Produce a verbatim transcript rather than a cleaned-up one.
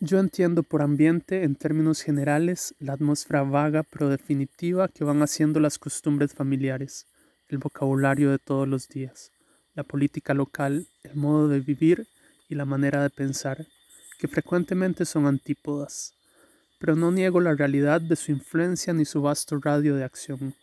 Yo entiendo por ambiente, en términos generales, la atmósfera vaga pero definitiva que van haciendo las costumbres familiares, el vocabulario de todos los días, la política local, el modo de vivir y la manera de pensar, que frecuentemente son antípodas, pero no niego la realidad de su influencia ni su vasto radio de acción.